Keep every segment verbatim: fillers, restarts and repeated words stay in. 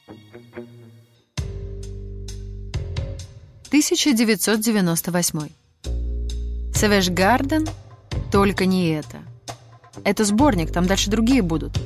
тысяча девятьсот девяносто восьмой. Savage Garden? Только не это. Это сборник, там дальше другие будут.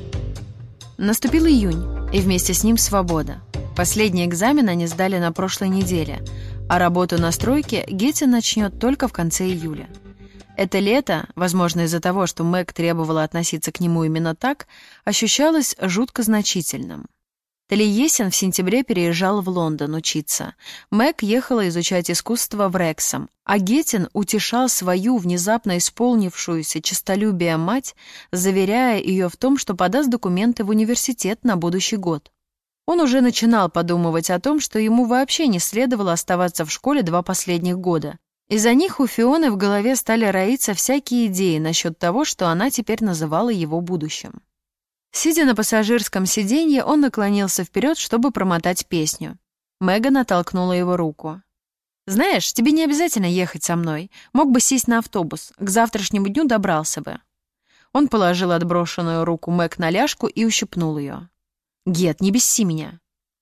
Наступил июнь, и вместе с ним свобода. Последний экзамен они сдали на прошлой неделе, а работу на стройке Геттин начнет только в конце июля. Это лето, возможно, из-за того, что Мэг требовала относиться к нему именно так, ощущалось жутко значительным. Талиесин в сентябре переезжал в Лондон учиться. Мэг ехала изучать искусство в Рексом, а Геттин утешал свою внезапно исполнившуюся честолюбие мать, заверяя ее в том, что подаст документы в университет на будущий год. Он уже начинал подумывать о том, что ему вообще не следовало оставаться в школе два последних года. Из-за них у Фионы в голове стали роиться всякие идеи насчет того, что она теперь называла его будущим. Сидя на пассажирском сиденье, он наклонился вперед, чтобы промотать песню. Меган оттолкнула его руку. «Знаешь, тебе не обязательно ехать со мной. Мог бы сесть на автобус. К завтрашнему дню добрался бы». Он положил отброшенную руку Мэг на ляжку и ущипнул ее. «Гет, не беси меня».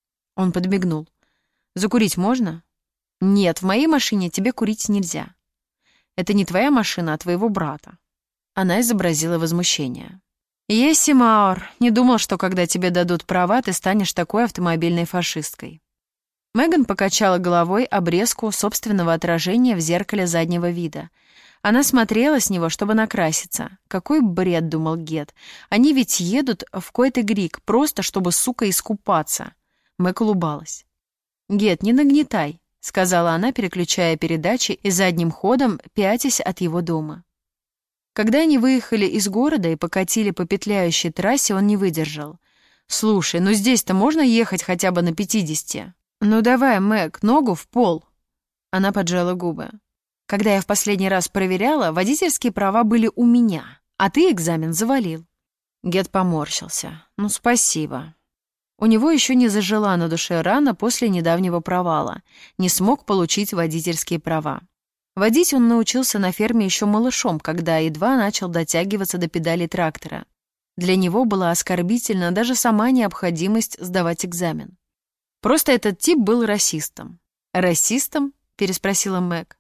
Он подмигнул. «Закурить можно?» «Нет, в моей машине тебе курить нельзя. Это не твоя машина, а твоего брата». Она изобразила возмущение. «Еси, Маур, не думал, что когда тебе дадут права, ты станешь такой автомобильной фашисткой». Меган покачала головой обрезку собственного отражения в зеркале заднего вида. Она смотрела с него, чтобы накраситься. Какой бред, думал Гет. Они ведь едут в Койте-Грик, просто чтобы, сука, искупаться. Мэг улыбалась. «Гет, не нагнетай», — сказала она, переключая передачи и задним ходом пятясь от его дома. Когда они выехали из города и покатили по петляющей трассе, он не выдержал. «Слушай, ну здесь-то можно ехать хотя бы на пятидесяти?» «Ну давай, Мэг, ногу в пол». Она поджала губы. «Когда я в последний раз проверяла, водительские права были у меня, а ты экзамен завалил». Гет поморщился. «Ну, спасибо». У него еще не зажила на душе рана после недавнего провала. Не смог получить водительские права. Водить он научился на ферме еще малышом, когда едва начал дотягиваться до педалей трактора. Для него была оскорбительна даже сама необходимость сдавать экзамен. Просто этот тип был расистом. «Расистом?» — переспросила Мэг.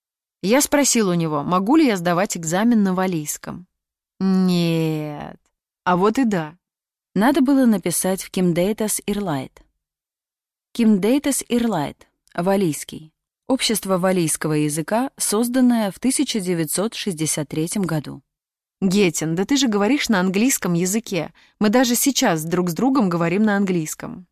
Я спросил у него, могу ли я сдавать экзамен на валлийском. Нет. А вот и да. Надо было написать в Кимдейтас Ирлайт. Кимдейтас Ирлайт, валлийский. Общество валлийского языка, созданное в тысяча девятьсот шестьдесят третьем году. Геттин, да ты же говоришь на английском языке. Мы даже сейчас друг с другом говорим на английском.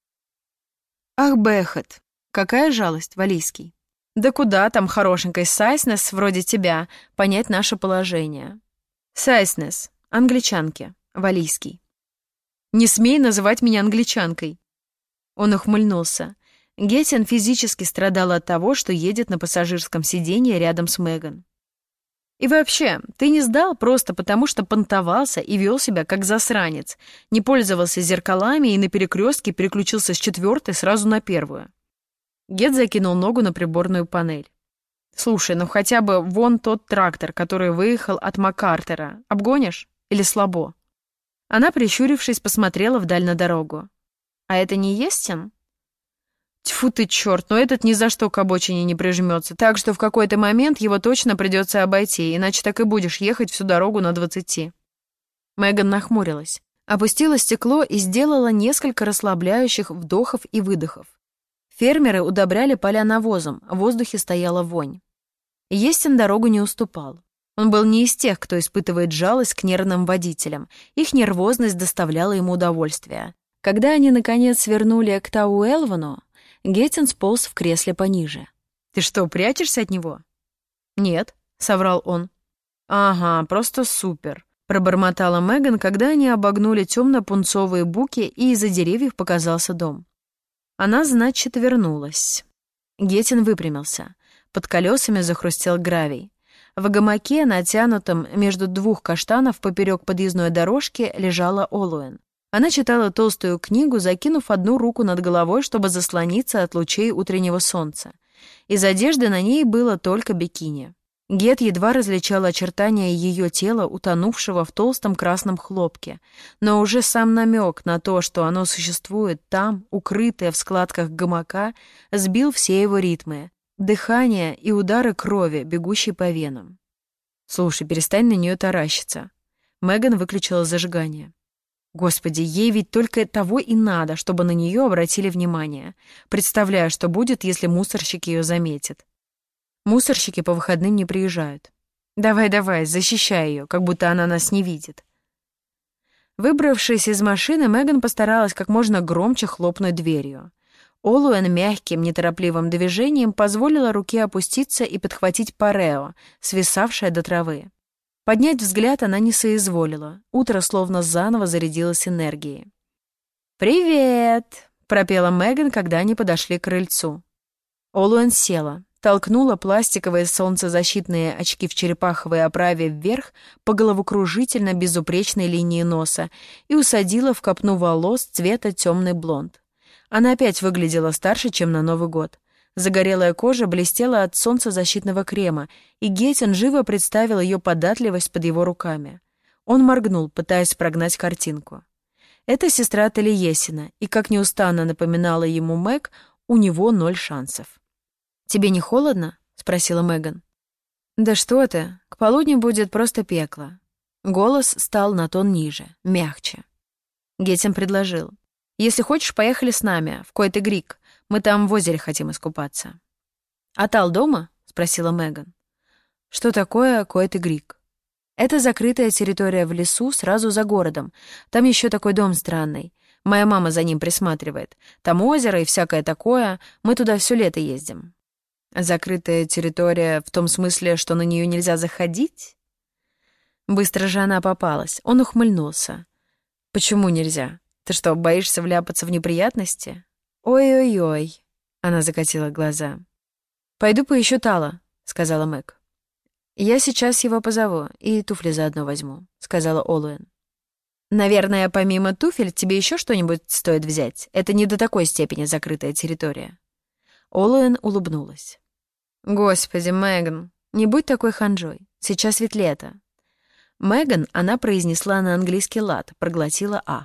Ах, Бэхэт, какая жалость, валлийский. Да куда там хорошенькой Сайснес вроде тебя понять наше положение? Сайснес, англичанки, валлийский. Не смей называть меня англичанкой. Он ухмыльнулся. Геттин физически страдал от того, что едет на пассажирском сиденье рядом с Меган. И вообще, ты не сдал просто потому, что понтовался и вел себя как засранец, не пользовался зеркалами и на перекрестке переключился с четвертой сразу на первую. Гет закинул ногу на приборную панель. «Слушай, ну хотя бы вон тот трактор, который выехал от Маккартера. Обгонишь? Или слабо?» Она, прищурившись, посмотрела вдаль на дорогу. «А это не Естин?» «Тьфу ты, черт, но этот ни за что к обочине не прижмется, так что в какой-то момент его точно придется обойти, иначе так и будешь ехать всю дорогу на двадцати». Меган нахмурилась, опустила стекло и сделала несколько расслабляющих вдохов и выдохов. Фермеры удобряли поля навозом, в воздухе стояла вонь. Естин дорогу не уступал. Он был не из тех, кто испытывает жалость к нервным водителям, их нервозность доставляла ему удовольствие. Когда они, наконец, свернули к Тау-Элвану, Геттин сполз в кресле пониже. «Ты что, прячешься от него?» «Нет», — соврал он. «Ага, просто супер», — пробормотала Меган, когда они обогнули темно-пунцовые буки, и из-за деревьев показался дом. Она, значит, вернулась. Геттин выпрямился. Под колесами захрустел гравий. В гамаке, натянутом между двух каштанов поперек подъездной дорожки, лежала Олуэн. Она читала толстую книгу, закинув одну руку над головой, чтобы заслониться от лучей утреннего солнца. Из одежды на ней было только бикини. Гет едва различал очертания ее тела, утонувшего в толстом красном хлопке, но уже сам намек на то, что оно существует там, укрытое в складках гамака, сбил все его ритмы, дыхание и удары крови, бегущей по венам. «Слушай, перестань на нее таращиться». Меган выключила зажигание. Господи, ей ведь только того и надо, чтобы на нее обратили внимание. Представляю, что будет, если мусорщик ее заметит. Мусорщики по выходным не приезжают. Давай-давай, защищай ее, как будто она нас не видит. Выбравшись из машины, Меган постаралась как можно громче хлопнуть дверью. Олуэн мягким, неторопливым движением позволила руке опуститься и подхватить парео, свисавшее до травы. Поднять взгляд она не соизволила. Утро словно заново зарядилось энергией. «Привет!» — пропела Меган, когда они подошли к крыльцу. Олуэн села, толкнула пластиковые солнцезащитные очки в черепаховой оправе вверх по головокружительно безупречной линии носа и усадила в копну волос цвета темный блонд. Она опять выглядела старше, чем на Новый год. Загорелая кожа блестела от солнцезащитного крема, и Геттин живо представил ее податливость под его руками. Он моргнул, пытаясь прогнать картинку. Это сестра Талиесина, и, как неустанно напоминала ему Мэг, у него ноль шансов. «Тебе не холодно?» — спросила Меган. «Да что ты, к полудню будет просто пекло». Голос стал на тон ниже, мягче. Геттин предложил. «Если хочешь, поехали с нами, в Койт-и-Грик. Мы там в озере хотим искупаться». «Атал дома?» — спросила Меган. «Что такое Койт-и-Грик?» «Это закрытая территория в лесу сразу за городом. Там еще такой дом странный. Моя мама за ним присматривает. Там озеро и всякое такое. Мы туда все лето ездим». «Закрытая территория в том смысле, что на нее нельзя заходить?» Быстро же она попалась. Он ухмыльнулся. «Почему нельзя? Ты что, боишься вляпаться в неприятности?» «Ой-ой-ой», — она закатила глаза. «Пойду поищу Тала», — сказала Мэг. «Я сейчас его позову и туфли заодно возьму», — сказала Олуэн. «Наверное, помимо туфель тебе еще что-нибудь стоит взять. Это не до такой степени закрытая территория». Олуэн улыбнулась. «Господи, Меган, не будь такой ханжой. Сейчас ведь лето». Меган она произнесла на английский лад, проглотила «а».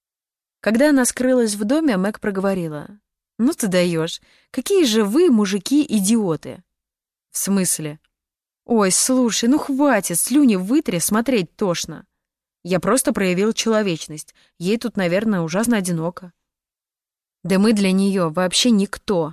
Когда она скрылась в доме, Мэг проговорила. «Ну ты даешь. Какие же вы, мужики, идиоты!» «В смысле?» «Ой, слушай, ну хватит, слюни вытри, смотреть тошно. Я просто проявил человечность. Ей тут, наверное, ужасно одиноко». «Да мы для нее вообще никто».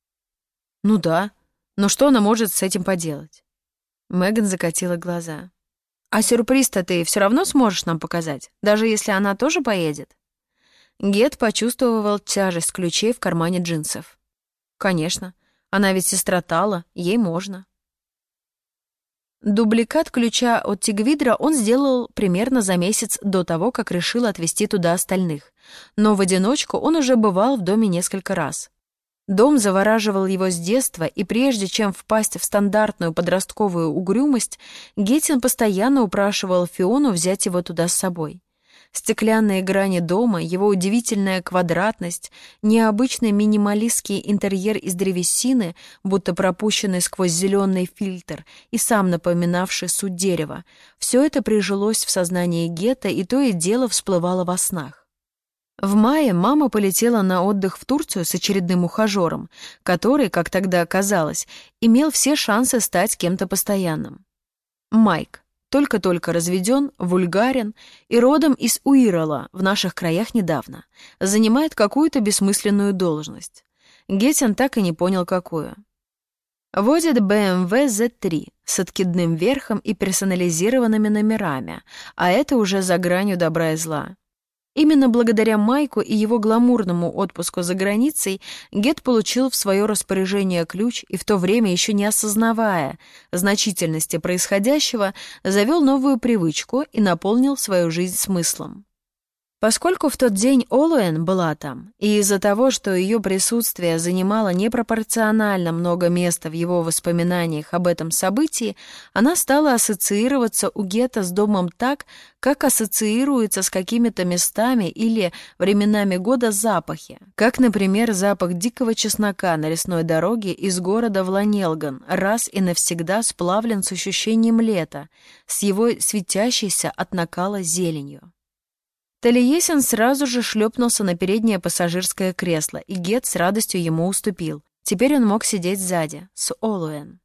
«Ну да, но что она может с этим поделать?» Меган закатила глаза. «А сюрприз-то ты все равно сможешь нам показать, даже если она тоже поедет?» Гет почувствовал тяжесть ключей в кармане джинсов. «Конечно, она ведь сестра Тала, ей можно». Дубликат ключа от Тигвидра он сделал примерно за месяц до того, как решил отвезти туда остальных, но в одиночку он уже бывал в доме несколько раз. Дом завораживал его с детства, и прежде чем впасть в стандартную подростковую угрюмость, Геттин постоянно упрашивал Фиону взять его туда с собой. Стеклянные грани дома, его удивительная квадратность, необычный минималистский интерьер из древесины, будто пропущенный сквозь зеленый фильтр и сам напоминавший суть дерева, все это прижилось в сознании Гетта и то и дело всплывало во снах. В мае мама полетела на отдых в Турцию с очередным ухажером, который, как тогда оказалось, имел все шансы стать кем-то постоянным. Майк. Только-только разведен, вульгарен и родом из Уирала, в наших краях недавно, занимает какую-то бессмысленную должность. Геттин так и не понял, какую. Водит бэ эм вэ зет три с откидным верхом и персонализированными номерами, а это уже за гранью добра и зла. Именно благодаря Майку и его гламурному отпуску за границей Гетт получил в свое распоряжение ключ и в то время, еще не осознавая значительности происходящего, завел новую привычку и наполнил свою жизнь смыслом. Поскольку в тот день Олуэн была там, и из-за того, что ее присутствие занимало непропорционально много места в его воспоминаниях об этом событии, она стала ассоциироваться у Гетта с домом так, как ассоциируется с какими-то местами или временами года запахи, как, например, запах дикого чеснока на лесной дороге из города в Ланелган, раз и навсегда сплавлен с ощущением лета, с его светящейся от накала зеленью. Талиесин сразу же шлепнулся на переднее пассажирское кресло, и Гетт с радостью ему уступил. Теперь он мог сидеть сзади, с Олуэн.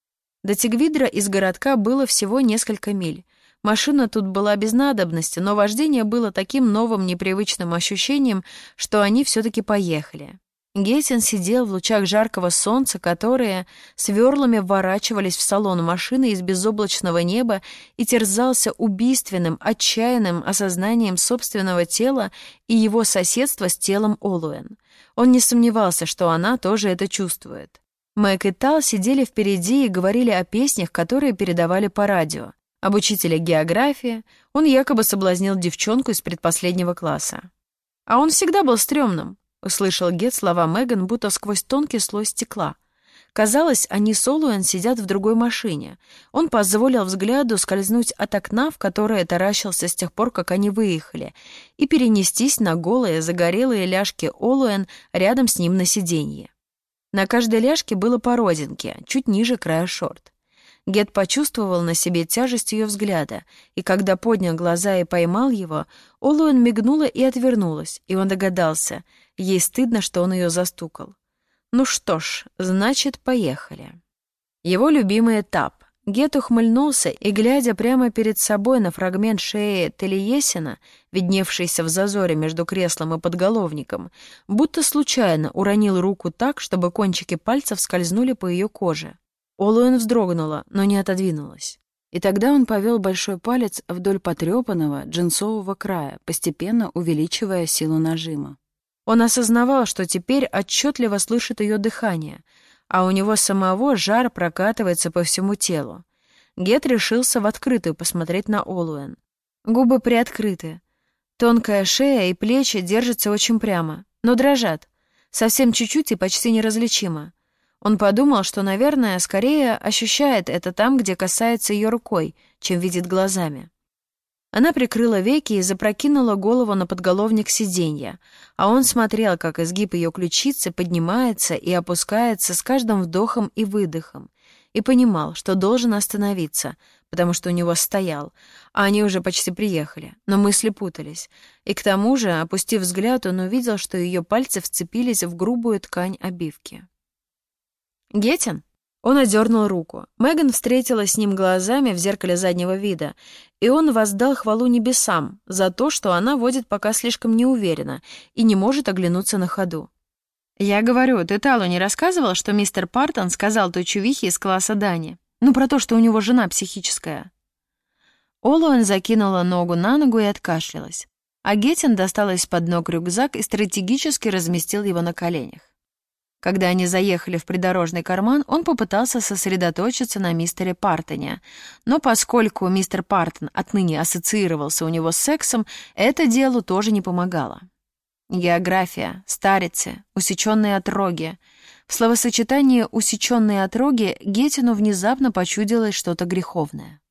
До Тигвидра из городка было всего несколько миль. Машина тут была без надобности, но вождение было таким новым непривычным ощущением, что они все-таки поехали. Гейтин сидел в лучах жаркого солнца, которые сверлами вворачивались в салон машины из безоблачного неба, и терзался убийственным, отчаянным осознанием собственного тела и его соседства с телом Олуэн. Он не сомневался, что она тоже это чувствует. Мэг и Тал сидели впереди и говорили о песнях, которые передавали по радио. Об учителе географии. Он якобы соблазнил девчонку из предпоследнего класса. А он всегда был стрёмным. Услышал Гетт слова Меган, будто сквозь тонкий слой стекла. Казалось, они с Олуэн сидят в другой машине. Он позволил взгляду скользнуть от окна, в которое таращился с тех пор, как они выехали, и перенестись на голые, загорелые ляжки Олуэн рядом с ним на сиденье. На каждой ляжке было по родинке, чуть ниже края шорт. Гетт почувствовал на себе тяжесть ее взгляда, и когда поднял глаза и поймал его, Олуэн мигнула и отвернулась, и он догадался, ей стыдно, что он ее застукал. Ну что ж, значит, поехали. Его любимый этап. Гетт ухмыльнулся и, глядя прямо перед собой на фрагмент шеи Талиесина, видневшийся в зазоре между креслом и подголовником, будто случайно уронил руку так, чтобы кончики пальцев скользнули по ее коже. Олуэн вздрогнула, но не отодвинулась. И тогда он повел большой палец вдоль потрепанного джинсового края, постепенно увеличивая силу нажима. Он осознавал, что теперь отчетливо слышит ее дыхание, а у него самого жар прокатывается по всему телу. Гетт решился в открытую посмотреть на Олуэн. Губы приоткрыты. Тонкая шея и плечи держатся очень прямо, но дрожат. Совсем чуть-чуть и почти неразличимо. Он подумал, что, наверное, скорее ощущает это там, где касается ее рукой, чем видит глазами. Она прикрыла веки и запрокинула голову на подголовник сиденья, а он смотрел, как изгиб ее ключицы поднимается и опускается с каждым вдохом и выдохом, и понимал, что должен остановиться, потому что у него стоял, а они уже почти приехали, но мысли путались. И к тому же, опустив взгляд, он увидел, что ее пальцы вцепились в грубую ткань обивки. «Геттин?» Он одернул руку. Меган встретилась с ним глазами в зеркале заднего вида, и он воздал хвалу небесам за то, что она водит пока слишком неуверенно и не может оглянуться на ходу. «Я говорю, ты Талу не рассказывал, что мистер Партон сказал той чувихе из класса Дани? Ну, про то, что у него жена психическая». Олуэн закинула ногу на ногу и откашлялась, а Геттин достал из-под ног рюкзак и стратегически разместил его на коленях. Когда они заехали в придорожный карман, он попытался сосредоточиться на мистере Партоне, но поскольку мистер Партон отныне ассоциировался у него с сексом, это делу тоже не помогало. География, старицы, усеченные отроги. В словосочетании «усеченные отроги» Геттину внезапно почудилось что-то греховное.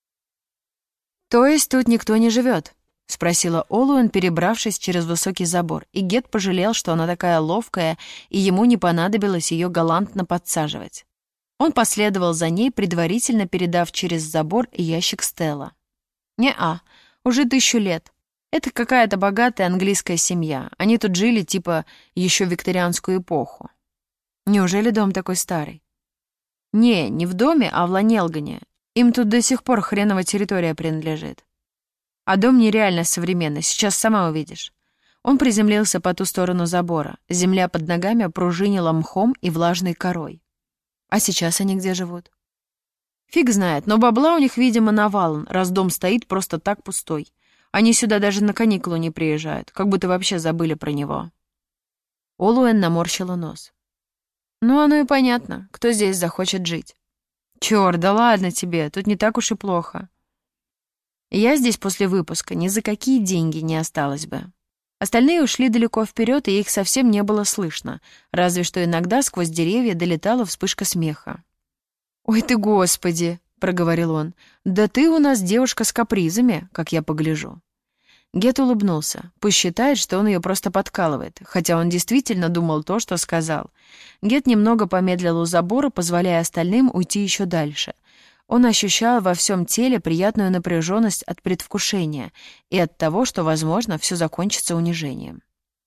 «То есть тут никто не живет?» — спросила Олуэн, перебравшись через высокий забор, и Гетт пожалел, что она такая ловкая, и ему не понадобилось ее галантно подсаживать. Он последовал за ней, предварительно передав через забор ящик Стелла. «Не-а, уже тысячу лет. Это какая-то богатая английская семья. Они тут жили типа еще в викторианскую эпоху». «Неужели дом такой старый?» «Не, не в доме, а в Ланелгане. Им тут до сих пор хреновая территория принадлежит. А дом нереально современный, сейчас сама увидишь». Он приземлился по ту сторону забора. Земля под ногами пружинила мхом и влажной корой. А сейчас они где живут? Фиг знает, но бабла у них, видимо, навалом, раз дом стоит просто так пустой. Они сюда даже на каникулы не приезжают, как будто вообще забыли про него. Олуэн наморщила нос. Ну, оно и понятно, кто здесь захочет жить. Чёрт, да ладно тебе, тут не так уж и плохо. Я здесь после выпуска ни за какие деньги не осталась бы». Остальные ушли далеко вперед, и их совсем не было слышно, разве что иногда сквозь деревья долетала вспышка смеха. «Ой ты, Господи!» — проговорил он. «Да ты у нас девушка с капризами, как я погляжу». Гет улыбнулся. Пусть считает, что он ее просто подкалывает, хотя он действительно думал то, что сказал. Гет немного помедлил у забора, позволяя остальным уйти еще дальше. Он ощущал во всем теле приятную напряженность от предвкушения и от того, что, возможно, все закончится унижением.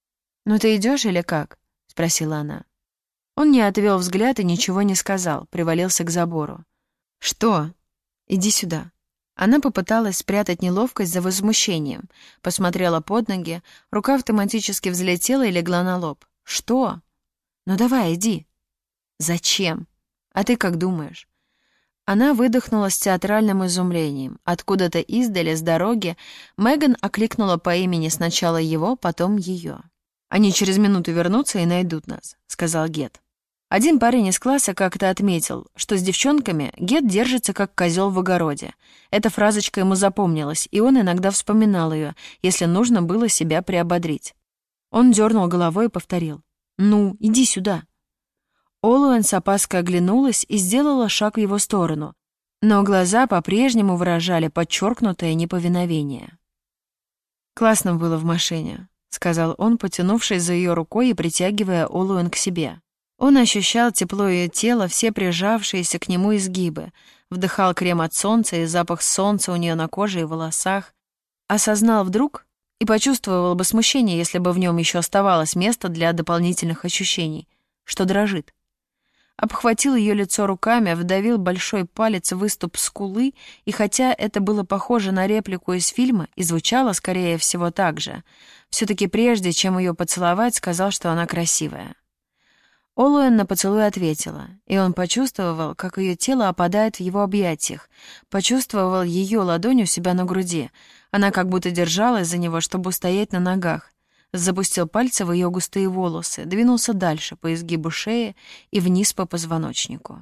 «Ну ты идешь или как?» — спросила она. Он не отвел взгляд и ничего не сказал, привалился к забору. «Что? Иди сюда». Она попыталась спрятать неловкость за возмущением, посмотрела под ноги, рука автоматически взлетела и легла на лоб. «Что? Ну давай, иди». «Зачем? А ты как думаешь?» Она выдохнула с театральным изумлением. Откуда-то издали, с дороги, Меган окликнула по имени сначала его, потом ее. «Они через минуту вернутся и найдут нас», — сказал Гет. Один парень из класса как-то отметил, что с девчонками Гет держится как козел в огороде. Эта фразочка ему запомнилась, и он иногда вспоминал ее, если нужно было себя приободрить. Он дернул головой и повторил: «Ну, иди сюда». Олуэн с опаской оглянулась и сделала шаг в его сторону, но глаза по-прежнему выражали подчеркнутое неповиновение. «Классно было в машине», — сказал он, потянувшись за ее рукой и притягивая Олуэн к себе. Он ощущал тепло ее тела, все прижавшиеся к нему изгибы, вдыхал крем от солнца и запах солнца у нее на коже и волосах, осознал вдруг и почувствовал бы смущение, если бы в нем еще оставалось место для дополнительных ощущений, что дрожит. Обхватил ее лицо руками, вдавил большой палец в выступ скулы, и хотя это было похоже на реплику из фильма и звучало, скорее всего, так же, все-таки прежде, чем ее поцеловать, сказал, что она красивая. Олуэн на поцелуй ответила, и он почувствовал, как ее тело опадает в его объятиях, почувствовал ее ладонь у себя на груди. Она как будто держалась за него, чтобы устоять на ногах. Запустил пальцы в ее густые волосы, двинулся дальше по изгибу шеи и вниз по позвоночнику.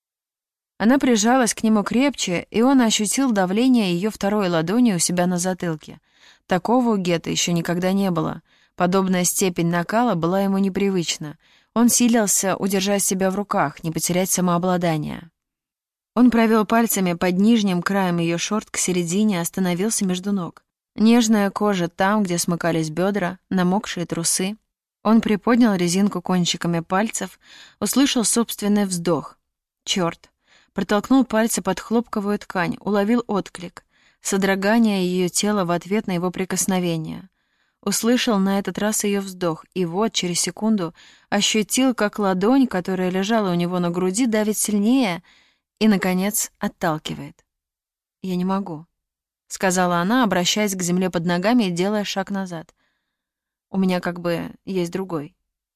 Она прижалась к нему крепче, и он ощутил давление ее второй ладони у себя на затылке. Такого у Гета еще никогда не было. Подобная степень накала была ему непривычна. Он силился удержать себя в руках, не потерять самообладание. Он провел пальцами под нижним краем ее шорт к середине, остановился между ног. Нежная кожа там, где смыкались бедра, намокшие трусы. Он приподнял резинку кончиками пальцев, услышал собственный вздох. Черт! Протолкнул пальцы под хлопковую ткань, уловил отклик, содрогание ее тела в ответ на его прикосновение. Услышал на этот раз ее вздох, и вот, через секунду, ощутил, как ладонь, которая лежала у него на груди, давит сильнее и, наконец, отталкивает. «Я не могу», — сказала она, обращаясь к земле под ногами и делая шаг назад. «У меня как бы есть другой».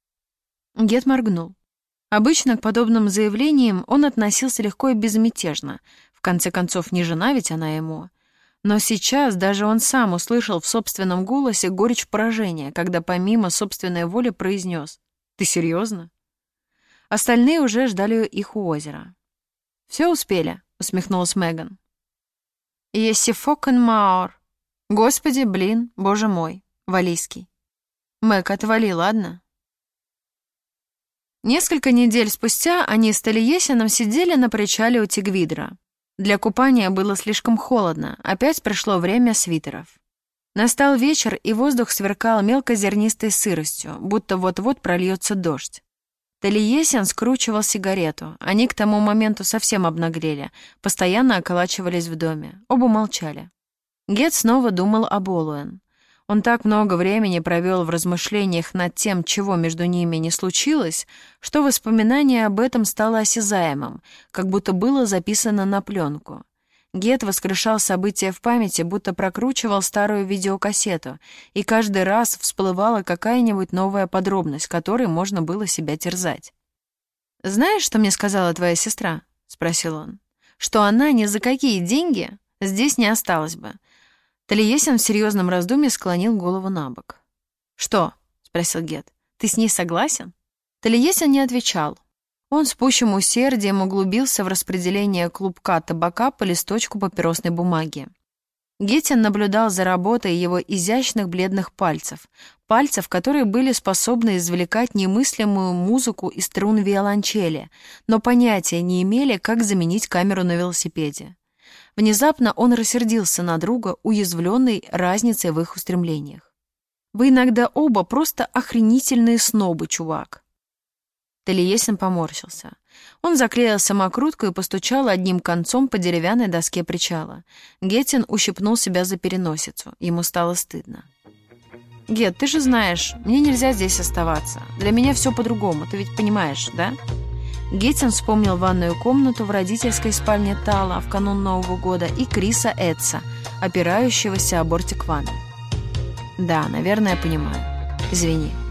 Гет моргнул. Обычно к подобным заявлениям он относился легко и безмятежно. В конце концов, не жена ведь она ему. Но сейчас даже он сам услышал в собственном голосе горечь поражения, когда помимо собственной воли произнес: «Ты серьезно?» Остальные уже ждали их у озера. «Все успели», — усмехнулась Меган. «Есси фокен маур». «Господи, блин, боже мой», — валийский. «Мэг, отвали, ладно?» Несколько недель спустя они с Талиесином сидели на причале у Тигвидра. Для купания было слишком холодно, опять пришло время свитеров. Настал вечер, и воздух сверкал мелкозернистой сыростью, будто вот-вот прольется дождь. Талиесин скручивал сигарету, они к тому моменту совсем обнаглели, постоянно околачивались в доме, оба молчали. Гет снова думал об Олуэн. Он так много времени провел в размышлениях над тем, чего между ними не случилось, что воспоминание об этом стало осязаемым, как будто было записано на пленку. Гет воскрешал события в памяти, будто прокручивал старую видеокассету, и каждый раз всплывала какая-нибудь новая подробность, которой можно было себя терзать. «Знаешь, что мне сказала твоя сестра?» — спросил он. «Что она ни за какие деньги здесь не осталась бы». Талиесин в серьезном раздумье склонил голову на бок. «Что?» — спросил Гет. «Ты с ней согласен?» Талиесин не отвечал. Он с пущим усердием углубился в распределение клубка табака по листочку папиросной бумаги. Геттин наблюдал за работой его изящных бледных пальцев, пальцев, которые были способны извлекать немыслимую музыку из струн виолончели, но понятия не имели, как заменить камеру на велосипеде. Внезапно он рассердился на друга, уязвленный разницей в их устремлениях. «Вы иногда оба просто охренительные снобы, чувак». Талиесин поморщился. Он заклеил самокрутку и постучал одним концом по деревянной доске причала. Геттин ущипнул себя за переносицу. Ему стало стыдно. «Гет, ты же знаешь, мне нельзя здесь оставаться. Для меня все по-другому, ты ведь понимаешь, да?» Геттин вспомнил ванную комнату в родительской спальне Тала в канун Нового года и Криса Эдса, опирающегося о бортик ванны. «Да, наверное, понимаю. Извини».